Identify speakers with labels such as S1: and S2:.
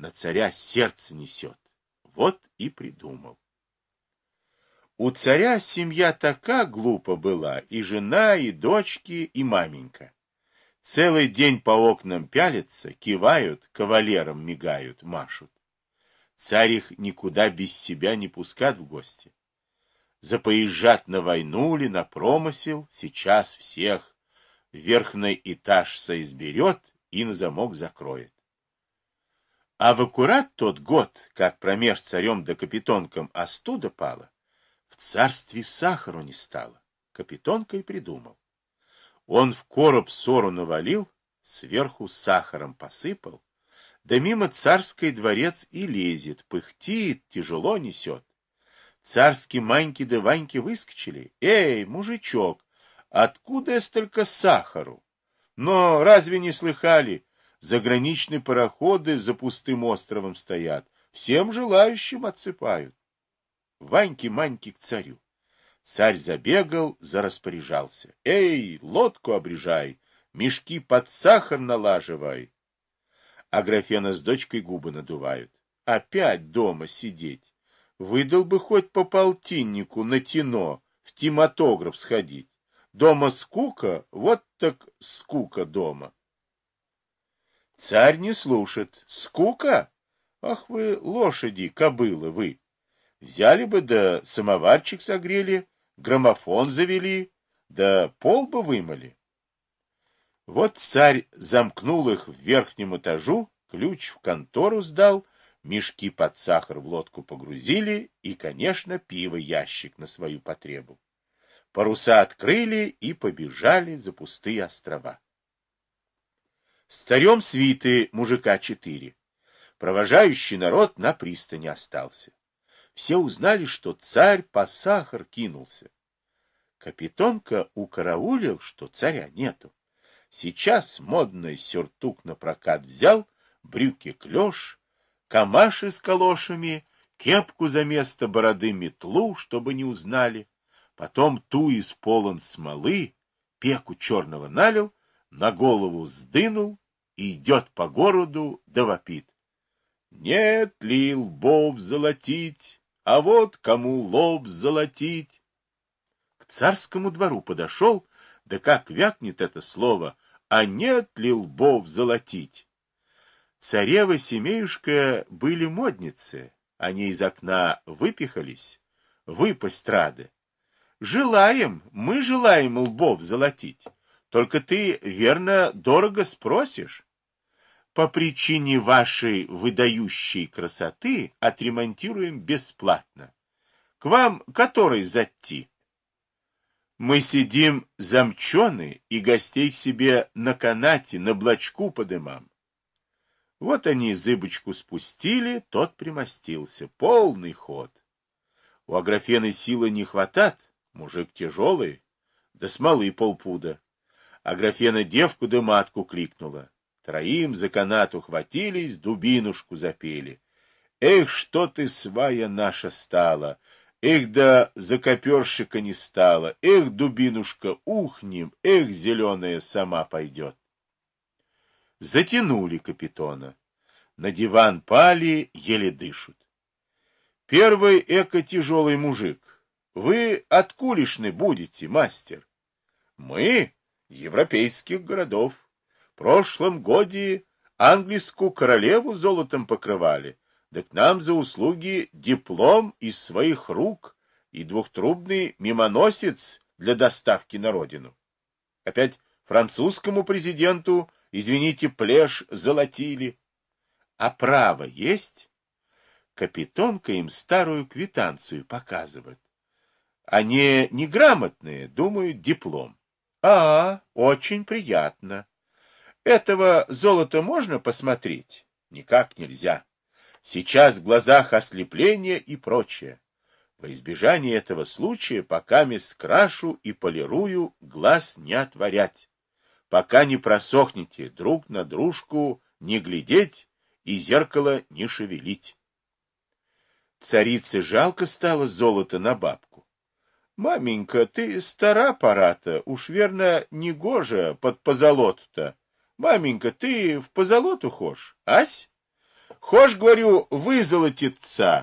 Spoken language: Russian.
S1: на царя сердце несет. Вот и придумал. У царя семья така глупа была, и жена, и дочки, и маменька. Целый день по окнам пялятся, кивают, кавалерам мигают, машут. Царь их никуда без себя не пускат в гости. Запоезжат на войну ли, на промысел, сейчас всех в верхний этаж соизберет и на замок закроет. А в аккурат тот год, как промеж царем да капитонком остуда пала, в царстве сахару не стало. Капитонка и придумал. Он в короб сору навалил, сверху сахаром посыпал, да мимо царский дворец и лезет, пыхтит, тяжело несет. Царские Маньки да Ваньки выскочили. Эй, мужичок, откуда столько сахару? Но разве не слыхали? Заграничные пароходы за пустым островом стоят. Всем желающим отсыпают. Ваньки-маньки к царю. Царь забегал, зараспоряжался. Эй, лодку обрежай, мешки под сахар налаживай. Аграфена с дочкой губы надувают. Опять дома сидеть. Выдал бы хоть по полтиннику на тино, в тиматограф сходить. Дома скука, вот так скука дома. Царь не слушает. Скука? Ах вы, лошади, кобылы вы! Взяли бы, да самоварчик согрели, граммофон завели, да пол бы вымыли. Вот царь замкнул их в верхнем этажу, ключ в контору сдал, мешки под сахар в лодку погрузили и, конечно, пиво ящик на свою потребу. Паруса открыли и побежали за пустые острова. С царем свиты мужика 4. Провожающий народ на пристани остался. Все узнали, что царь по сахар кинулся. Капитонка укараулил, что царя нету. Сейчас модный сюртук на прокат взял, брюки клеш, камаши с калошами, кепку за место бороды метлу, чтобы не узнали. Потом ту из полон смолы, пеку черного налил, на голову сдынул и идет по городу да вопит. Нет ли лбов золотить, а вот кому лоб золотить. К царскому двору подошел, да как вякнет это слово, а нет ли лбов золотить. Царева семеюшка были модницы, они из окна выпихались, выпасть рады. Желаем, мы желаем лбов золотить, только ты, верно, дорого спросишь. По причине вашей выдающей красоты отремонтируем бесплатно. К вам который зайти? Мы сидим замчены и гостей к себе на канате, на блочку подымам. Вот они зыбочку спустили, тот примостился. Полный ход. У Аграфены силы не хватат, мужик тяжелый, да смолы полпуда. Аграфена девку да матку кликнула. Троим за канат ухватились, дубинушку запели. Эх, что ты, свая наша, стала! Эх, да закоперщика не стала! Эх, дубинушка, ухнем! Эх, зеленая сама пойдет! Затянули капитона. На диван пали, еле дышут. Первый эко-тяжелый мужик. Вы откулишны будете, мастер? Мы европейских городов. В прошлом годе английскую королеву золотом покрывали, да к нам за услуги диплом из своих рук и двухтрубный мимоносец для доставки на родину. Опять французскому президенту, извините, плешь золотили. А право есть? Капитонка им старую квитанцию показывает. Они неграмотные, думают, диплом. Очень приятно. Этого золота можно посмотреть? Никак нельзя. Сейчас в глазах ослепление и прочее. Во избежание этого случая пока скрашу и полирую, глаз не отворять. Пока не просохнете, друг на дружку не глядеть и зеркало не шевелить. Царице жалко стало золото на бабку. Маменька, ты стара пора-то, уж верно негоже под позолоту-то. Маменька, ты в позолоту хошь, ась? Хошь, говорю, вызолотиться